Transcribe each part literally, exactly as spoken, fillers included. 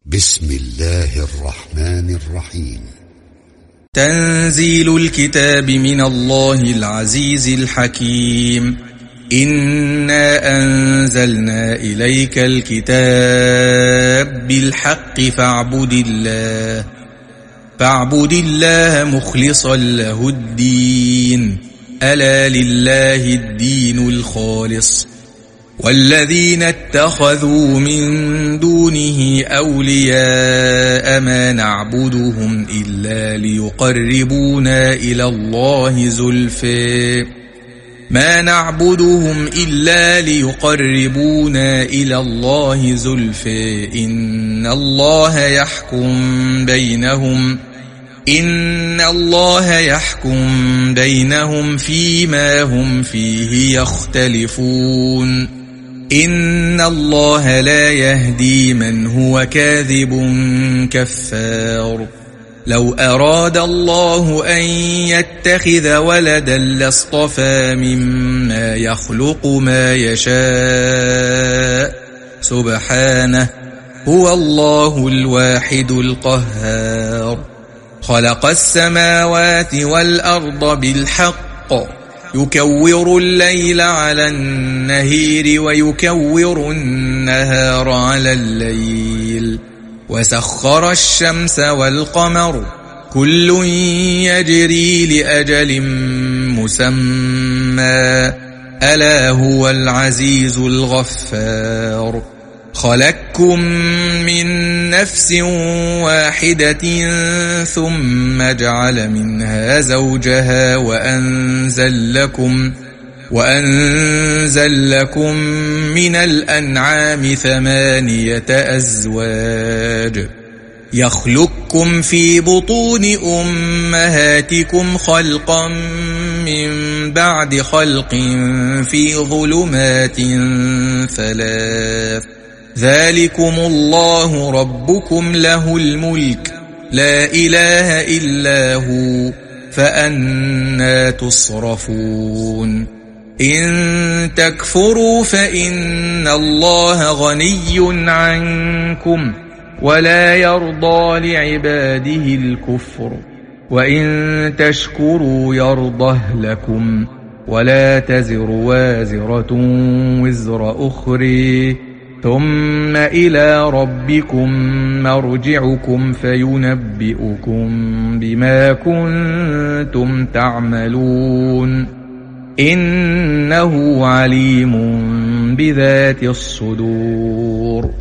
بسم الله الرحمن الرحيم. تنزيل الكتاب من الله العزيز الحكيم. إنا أنزلنا إليك الكتاب بالحق فاعبد الله فاعبد الله مخلصا له الدين، ألا لله الدين الخالص، والذين اتخذوا من دونه أولياء ما نعبدهم إلا ليقربونا إلى الله زلفى ما نعبدهم إلا ليقربونا إلى الله زلفى إن الله يحكم بينهم إن الله يحكم بينهم فيما هم فيه يختلفون. إن الله لا يهدي من هو كاذب كفار. لو أراد الله أن يتخذ ولدا لاصطفى مما يخلق ما يشاء، سبحانه، هو الله الواحد القهار. خلق السماوات والأرض بالحق، يكور الليل على النهير ويكور النهار على الليل، وسخر الشمس والقمر، كل يجري لأجل مسمى، ألا هو العزيز الغفار. خلقكم من نفس واحدة ثم جعل منها زوجها وأنزل لكم وأنزل لكم من الأنعام ثمانية أزواج، يخلقكم في بطون أمهاتكم خلقا من بعد خلق في ظلمات ثلاث، ذلكم الله ربكم له الملك، لا إله إلا هو، فأنى تصرفون. إن تكفروا فإن الله غني عنكم ولا يرضى لعباده الكفر، وإن تشكروا يرضه لكم، ولا تزر وازرة وزر أخرى، ثم إلى ربكم مرجعكم فينبئكم بما كنتم تعملون، إنه عليم بذات الصدور.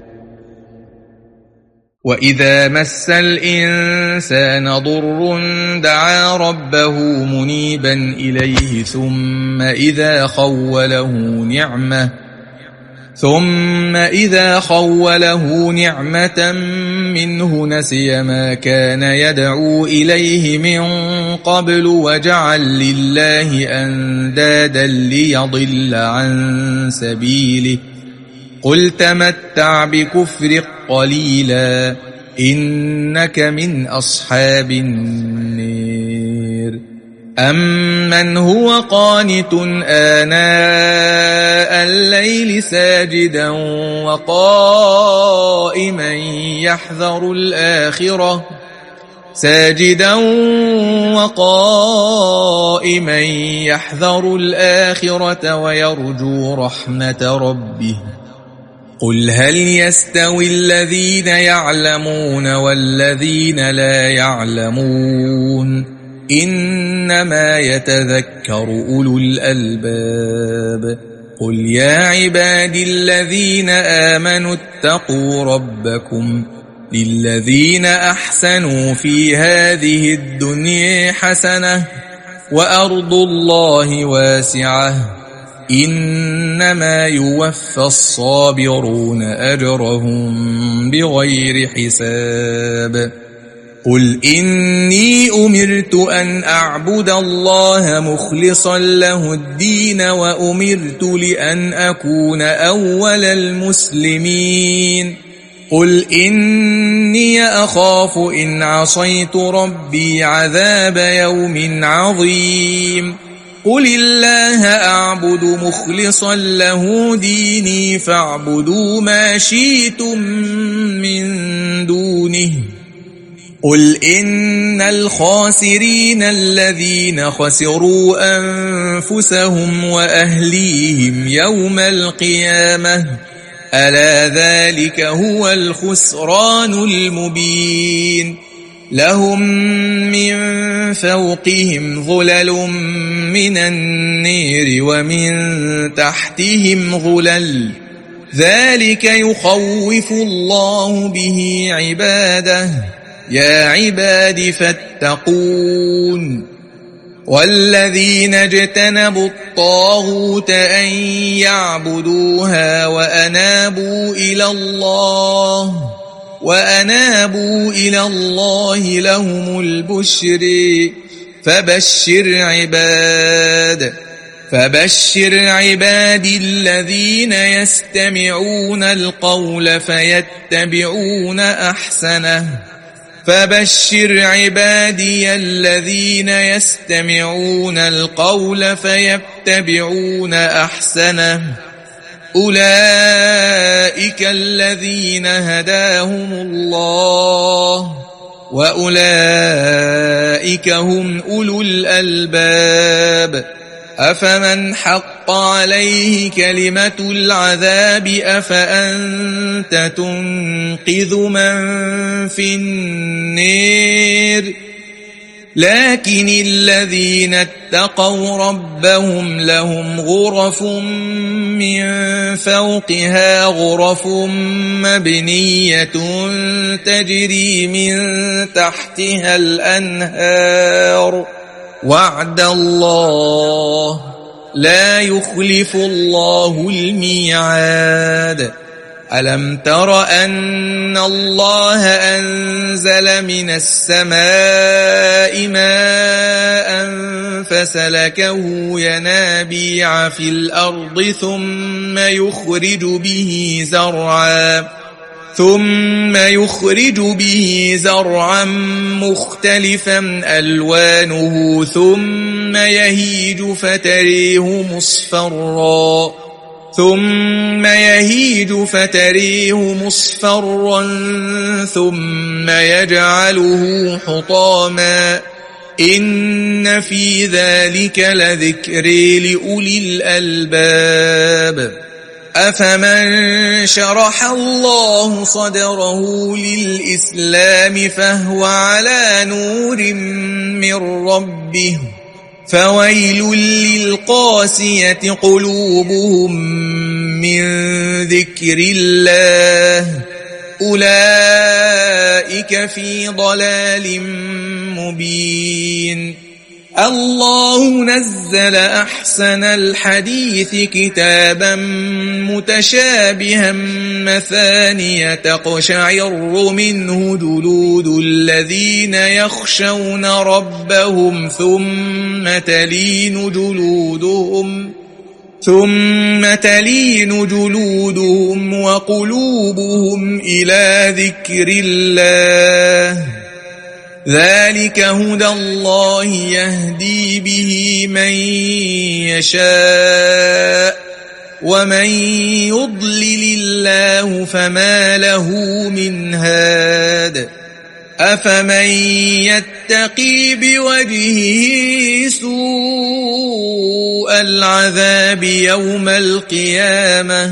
وإذا مس الإنسان ضر دعا ربه منيبا إليه ثم إذا خوله نعمة ثم إذا خوله نعمة منه نسي ما كان يدعو إليه من قبل وجعل لله أندادا ليضل عن سبيله، قل تمتع بكفرك قليلا إنك من أصحاب النار. أمن هو قانت آناء الليل ساجدا وقائما يحذر الآخرة ساجدا وقائما يحذر الآخرة ويرجو رحمة ربه، قل هل يستوي الذين يعلمون والذين لا يعلمون، إنما يتذكر أولو الألباب. قل يا عبادي الذين آمنوا اتقوا ربكم، للذين أحسنوا في هذه الدنيا حسنة وأرض الله واسعة، إنما يوفى الصابرون أجرهم بغير حساب. قل إني أمرت أن أعبد الله مخلصا له الدين وأمرت لأن أكون أول المسلمين. قل إني أخاف إن عصيت ربي عذاب يوم عظيم. قل الله أعبد مخلصا له ديني فاعبدوا ما شئتم من دونه قل إن الخاسرين الذين خسروا أنفسهم وأهليهم يوم القيامة ألا ذلك هو الخسران المبين لهم من فوقهم ظلل من النير ومن تحتهم ظلل ذلك يخوف الله به عباده يا عباد فاتقون والذين اجتنبوا الطاغوت أن يعبدوها وأنابوا إلى الله وأنابوا إلى الله لهم البشر فبشر عباد فبشر عبادي الذين يستمعون القول فيتبعون أحسنه فبشر عبادي الذين يستمعون القول فيتبعون أحسنه أولئك الذين هداهم الله وأولئك هم أولو الألباب أفمن حق عليه كلمة العذاب أفأنت تنقذ من في النير لكن الذين اتقوا ربهم لهم غرف من فوقها غرف مبنية تجري من تحتها الأنهار وعد الله لا يخلف الله الميعاد ألم تر أن الله أنزل من السماء ماء فسلكه ينابيع في الأرض ثم يخرج به زرعا ثم يخرج به زرعا مختلفا ألوانه ثم يهيج فتريه مصفرا ثم يهيج فتريه مصفرا ثم يجعله حطاما إن في ذلك لذكر لأولي الألباب أفمن شرح الله صدره للإسلام فهو على نور من ربه فويل للقاسية قلوبهم من ذكر الله أولئك في ضلال مبين الله نزل أحسن الحديث كتابا متشابها مثانية تقشعر منه جلود الذين يخشون ربهم ثم تلين جلودهم ثم تلين جلودهم وقلوبهم إلى ذكر الله ذلك هدى الله يهدي به من يشاء ومن يضلل الله فما له من هاد أفمن يتقي بوجهه سوء العذاب يوم القيامة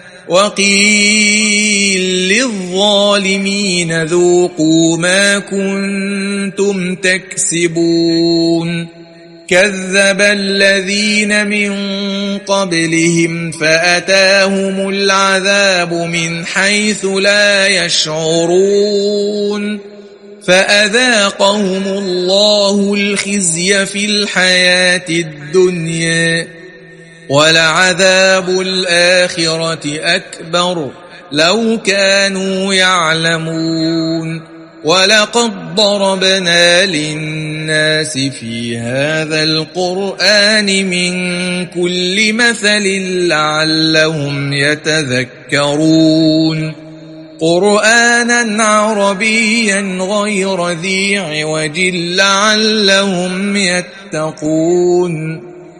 وقيل للظالمين ذوقوا ما كنتم تكسبون كذب الذين من قبلهم فأتاهم العذاب من حيث لا يشعرون فأذاقهم الله الخزي في الحياة الدنيا ولعذاب الآخرة أكبر لو كانوا يعلمون ولقد ضربنا للناس في هذا القرآن من كل مثل لعلهم يتذكرون قرآنا عربيا غير ذي عوج لعلهم يتقون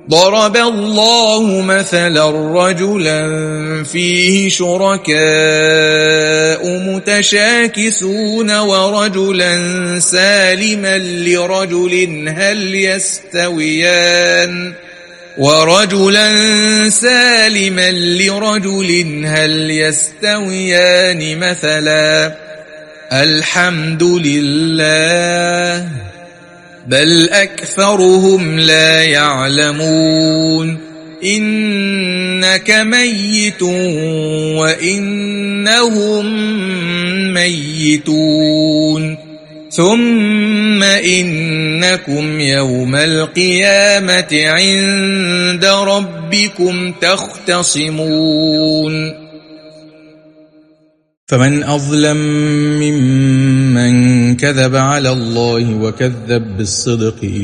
ضرب الله مثلا رجلا فيه شركاء متشاكسون ورجلا سالما لرجل هل يستويان ورجلا سالما لرجل هل يستويان مثلا الحمد لله بل أكثرهم لا يعلمون إنك ميت وإنهم ميتون ثم إنكم يوم القيامة عند ربكم تختصمون فمن أظلم ممن كذب على الله وكذب بالصدق إذ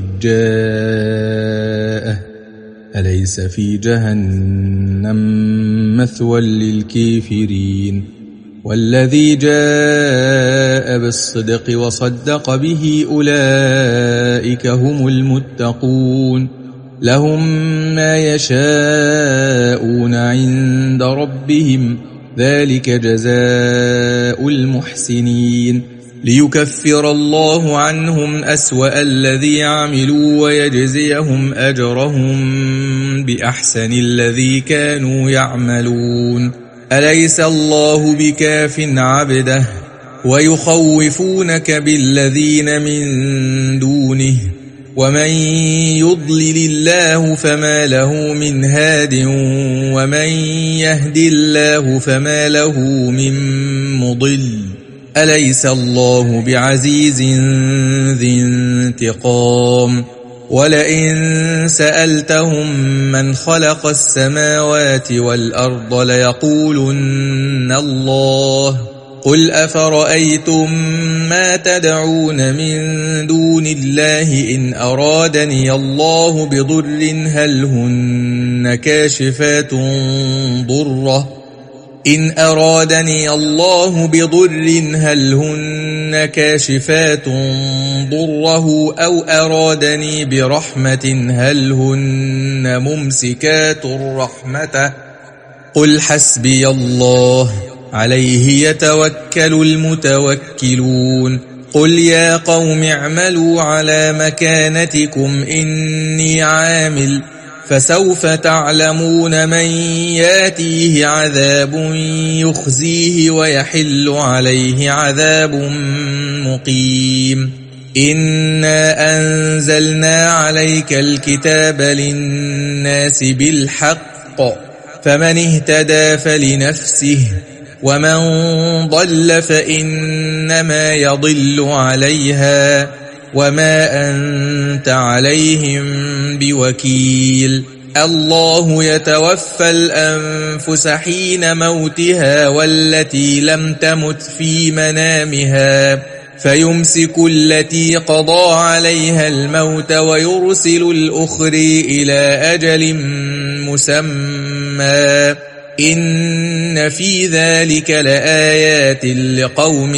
جاءه أليس في جهنم مثوى للكافرين والذي جاء بالصدق وصدق به أولئك هم المتقون لهم ما يشاءون عند ربهم ذلك جزاء المحسنين ليكفر الله عنهم أسوأ الذي عملوا ويجزيهم أجرهم بأحسن الذي كانوا يعملون أليس الله بكاف عبده ويخوفونك بالذين من دونه ومن يضلل الله فما له من هاد ومن يهد الله فما له من مضل أليس الله بعزيز ذي انتقام ولئن سألتهم من خلق السماوات والأرض ليقولن الله قل أفرأيتم ما تدعون من دون الله إن أرادني الله بضر هل هن كاشفات ضره إن أرادني الله بضر هل هن كاشفات ضره أو أرادني برحمة هل هن ممسكات رحمته قل حسبي الله عليه يتوكل المتوكلون قل يا قوم اعملوا على مكانتكم إني عامل فسوف تعلمون من ياتيه عذاب يخزيه ويحل عليه عذاب مقيم إنا أنزلنا عليك الكتاب للناس بالحق فمن اهتدى فلنفسه ومن ضل فإنما يضل عليها وما أنت عليهم بوكيل الله يتوفى الأنفس حين موتها والتي لم تمت في منامها فيمسك التي قضى عليها الموت ويرسل الأخرى إلى أجل مسمى إن في ذلك لآيات لقوم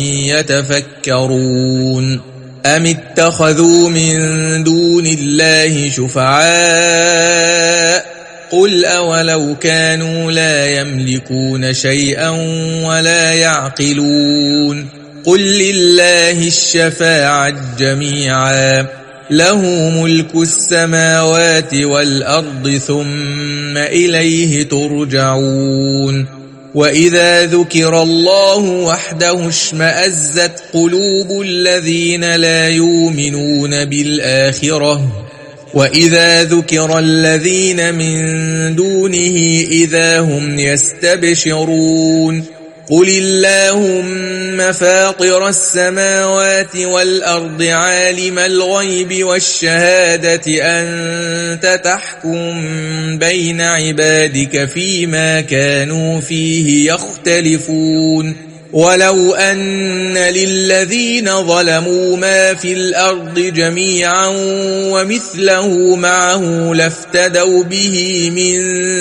يتفكرون أم اتخذوا من دون الله شفعاء قل أولو كانوا لا يملكون شيئا ولا يعقلون قل لله الشفاعة جميعا له ملك السماوات والأرض ثم إليه ترجعون وإذا ذكر الله وحده اشمأزت قلوب الذين لا يؤمنون بالآخرة وإذا ذكر الذين من دونه إذا هم يستبشرون قل اللهم فاطر السماوات والأرض عالم الغيب والشهادة أنت تحكم بين عبادك فيما كانوا فيه يختلفون ولو أن للذين ظلموا ما في الأرض جميعا ومثله معه لافتدوا به من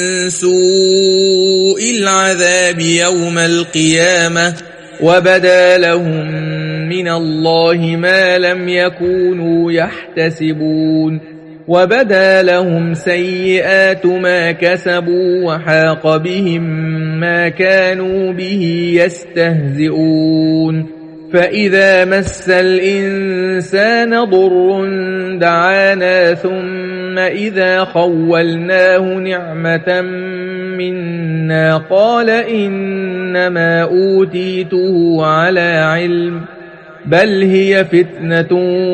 سوء العذاب يوم القيامة وبدا لهم من الله ما لم يكونوا يحتسبون وبدا لهم سيئات ما كسبوا وحاق بهم ما كانوا به يستهزئون فإذا مس الإنسان ضر دعانا ثم إذا خولناه نعمة منا قال إنما أوتيته على علم بل هي فتنة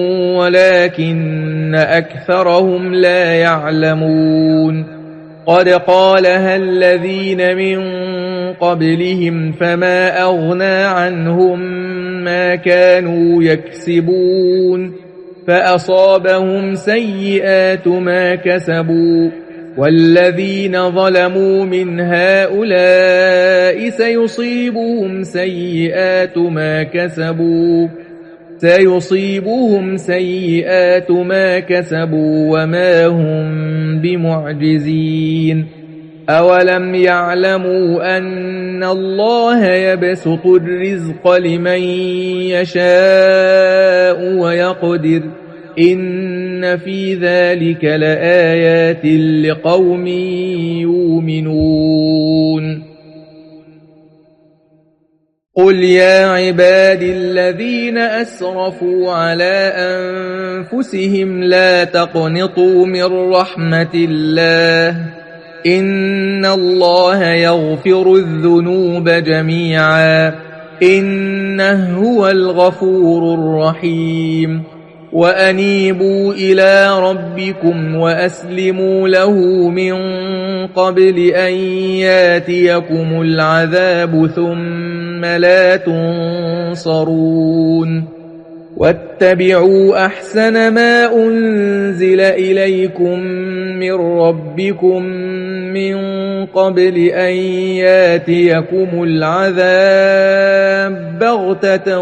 ولكن أكثرهم لا يعلمون قد قالها الذين من قبلهم فما أغنى عنهم ما كانوا يكسبون فأصابهم سيئات ما كسبوا والذين ظلموا من هؤلاء سيصيبهم سيئات ما كسبوا سيصيبهم سيئات ما كسبوا وما هم بمعجزين أولم يعلموا أن الله يبسط الرزق لمن يشاء ويقدر إن في ذلك لآيات لقوم يؤمنون قل يا عبادي الذين أسرفوا على أنفسهم لا تقنطوا من رحمة الله إن الله يغفر الذنوب جميعا إنه هو الغفور الرحيم وأنيبوا إلى ربكم وأسلموا له من قبل أن ياتيكم العذاب ثم لا تنصرون واتبعوا أحسن ما أنزل إليكم من ربكم من قبل أن ياتيكم العذاب بغتة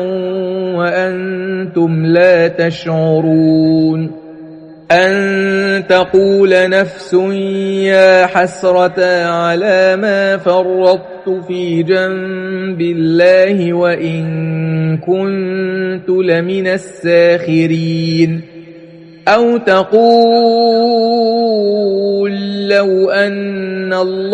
وأنتم لا تشعرون أن تقول نفس يا حسرة على ما فرطت في جنب الله وإن كنت لمن الساخرين أو تقول لو أن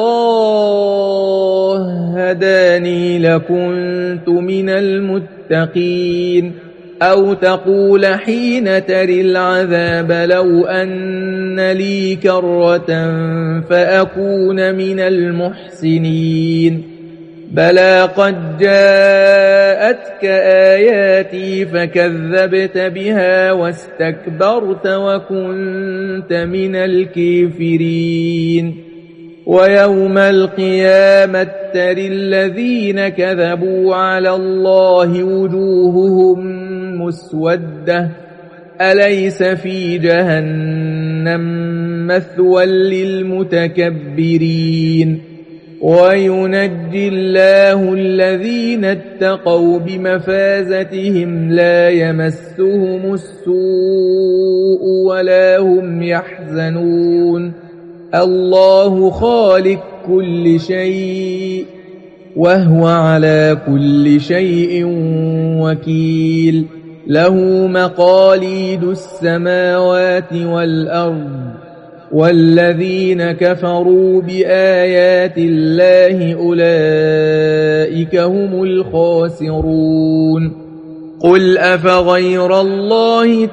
الله هداني لكنت من المتقين أو تقول حين تري العذاب لو أن لي كرة فأكون من المحسنين بلى قد جاءتك آياتي فكذبت بها واستكبرت وكنت من الكافرين ويوم القيامة ترى الذين كذبوا على الله وجوههم مسودة أليس في جهنم مثوى للمتكبرين وينجي الله الذين اتقوا بمفازتهم لا يمسهم السوء ولا هم يحزنون الله خالق كل شيء وهو على كل شيء وكيل له مقاليد السماوات والأرض والذين كفروا بآيات الله أولئك هم الخاسرون قل أفغير الله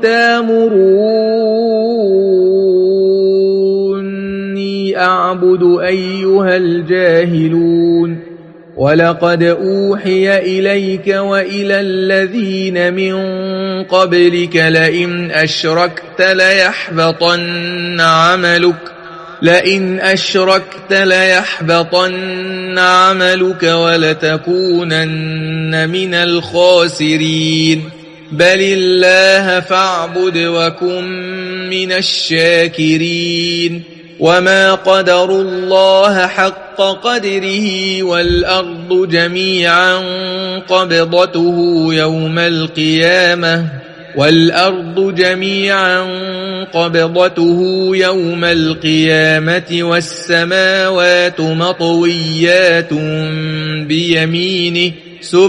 تأمروني أعبد أيها الجاهلون ولقد أوحي إليك وإلى الذين من قبلك لئن أشركت ليحبطن عملك لئن أشركت ليحبطن عملك ولتكونن من الخاسرين بل الله فاعبد وكن من الشاكرين وما قدروا الله حق قدره والأرض جميعا قبضته يوم القيامة والأرض جميعا قبضته يوم القيامة والسماوات مطويات بيمينه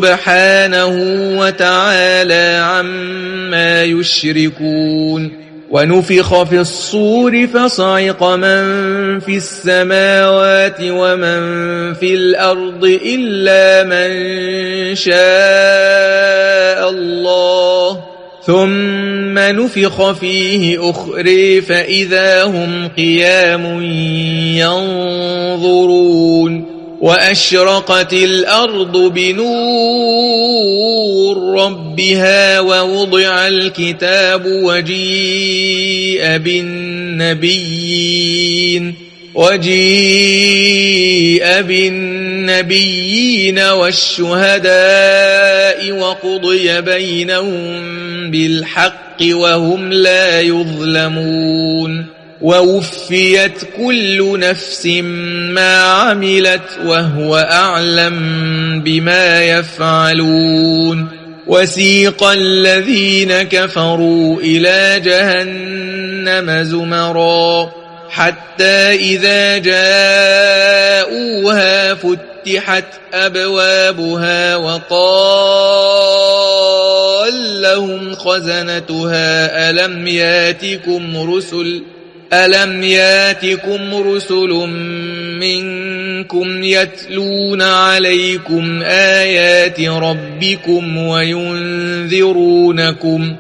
سبحانه وتعالى عما يشركون ونفخ في الصور فصعق من في السماوات ومن في الأرض إلا من شاء الله ثم نفخ فيه أخرى فإذا هم قيام ينظرون وأشرقت الأرض بنور ربها ووضع الكتاب وجيء بالنبيين وجيء بالنبيين والشهداء وقضي بينهم بالحق وهم لا يظلمون ووفيت كل نفس ما عملت وهو أعلم بما يفعلون وسيق الذين كفروا إلى جهنم زمرا حتى إذا جاءوها فتحت أبوابها وقال لهم خزنتها ألم ياتكم رسل ألم ياتكم رسل منكم يتلون عليكم آيات ربكم وينذرونكم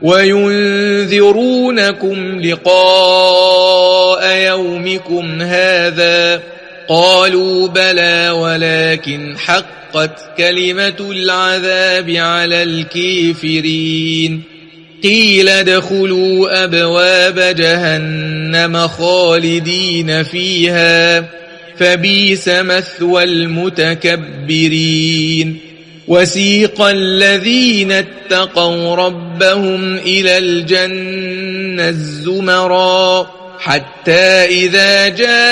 وينذرونكم لقاء يومكم هذا قالوا بلى ولكن حقت كلمة العذاب على الكافرين قيل ادخلوا أبواب جهنم خالدين فيها فبئس مثوى المتكبرين وسيق الذين اتقوا ربهم إلى الجنة زمرا حتى إذا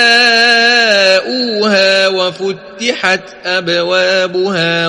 جاءوها وفتحت أبوابها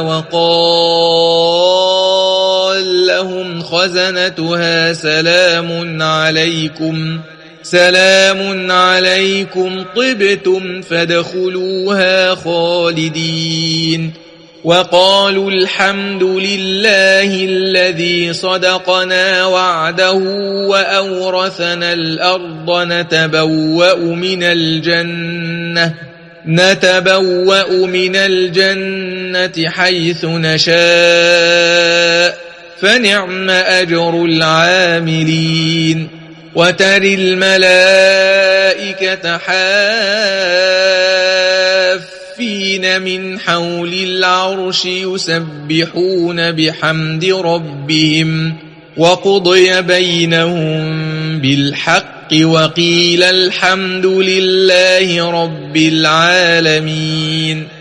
وقال لهم خزنتها سلام عليكم سلام عليكم طبتم فادخلوها خالدين وقالوا الحمد لله الذي صدقنا وعده وأورثنا الأرض نتبوأ من الجنة نتبوأ من الجنة حيث نشاء فنعم أجر العاملين وترى الملائكة حافين من حول العرش يسبحون بحمد ربهم وقضي بينهم بالحق وقيل الحمد لله رب العالمين